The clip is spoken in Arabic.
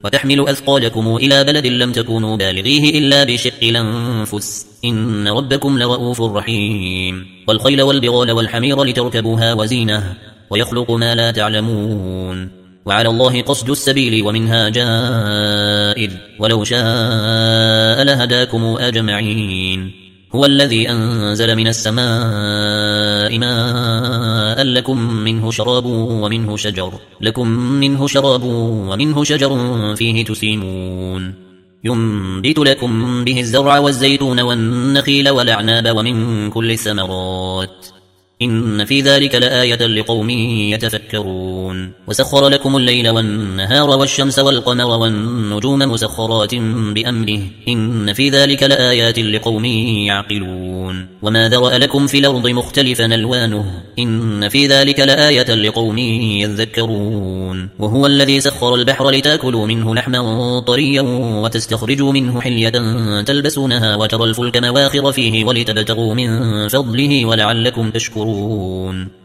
وتحمل أثقالكم إلى بلد لم تكونوا بالغيه إلا بشق الأنفس إن ربكم لرؤوف رحيم والخيل والبغال والحمير لتركبوها وزينة ويخلق ما لا تعلمون وعلى الله قصد السبيل ومنها جائر ولو شاء لهداكم أجمعين هو الذي أنزل من السماء ماء لكم منه شراب ومنه شجر فيه تسيمون ينبت لكم به الزرع والزيتون والنخيل والأعناب ومن كل الثمرات إن في ذلك لآية لقوم يتفكرون وسخر لكم الليل والنهار والشمس والقمر والنجوم مسخرات بأمره إن في ذلك لآيات لقوم يعقلون وما ذرأ لكم في الأرض مختلفا ألوانه إن في ذلك لآية لقوم يذكرون وهو الذي سخر البحر لتأكلوا منه لحما طريا وتستخرجوا منه حلية تلبسونها وترى الفلك مواخر فيه ولتبتغوا من فضله ولعلكم تشكرون